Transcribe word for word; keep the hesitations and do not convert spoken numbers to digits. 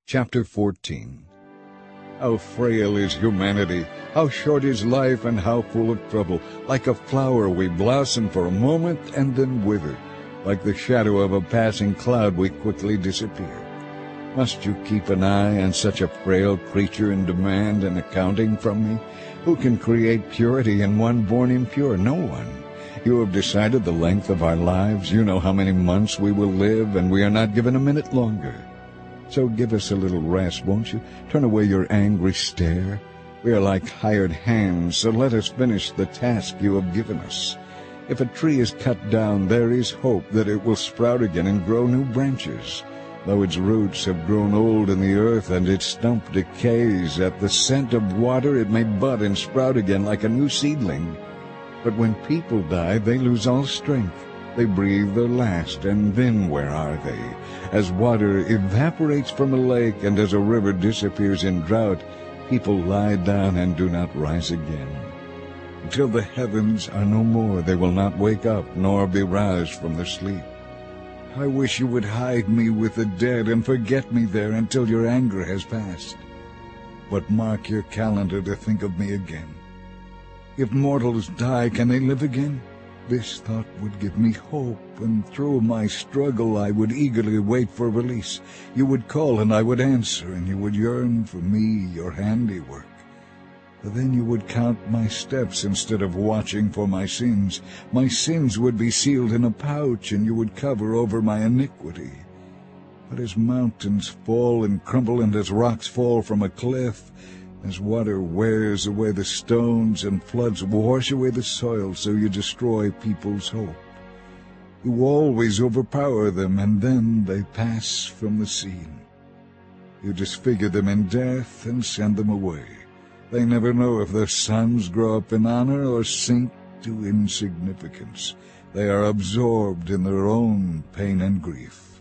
Chapter fourteen. How frail is humanity, how short is life, and how full of trouble. Like a flower we blossom for a moment and then wither. Like the shadow of a passing cloud we quickly disappear. Must you keep an eye on such a frail creature in demand and accounting from me? Who can create purity in one born impure? No one. You have decided the length of our lives. You know how many months we will live, and we are not given a minute longer. So give us a little rest, won't you? Turn away your angry stare. We are like hired hands, so let us finish the task you have given us. If a tree is cut down, there is hope that it will sprout again and grow new branches. Though its roots have grown old in the earth and its stump decays, at the scent of water it may bud and sprout again like a new seedling. But when people die, they lose all strength. They breathe their last, and then where are they? As water evaporates from a lake, and as a river disappears in drought, people lie down and do not rise again. Until the heavens are no more, they will not wake up, nor be roused from their sleep. I wish you would hide me with the dead and forget me there until your anger has passed. But mark your calendar to think of me again. If mortals die, can they live again? This thought would give me hope, and through my struggle I would eagerly wait for release. You would call and I would answer, and you would yearn for me, your handiwork. But then you would count my steps instead of watching for my sins. My sins would be sealed in a pouch, and you would cover over my iniquity. But as mountains fall and crumble, and as rocks fall from a cliff, as water wears away the stones and floods wash away the soil, so you destroy people's hope. You always overpower them, and then they pass from the scene. You disfigure them in death and send them away. They never know if their sons grow up in honor or sink to insignificance. They are absorbed in their own pain and grief.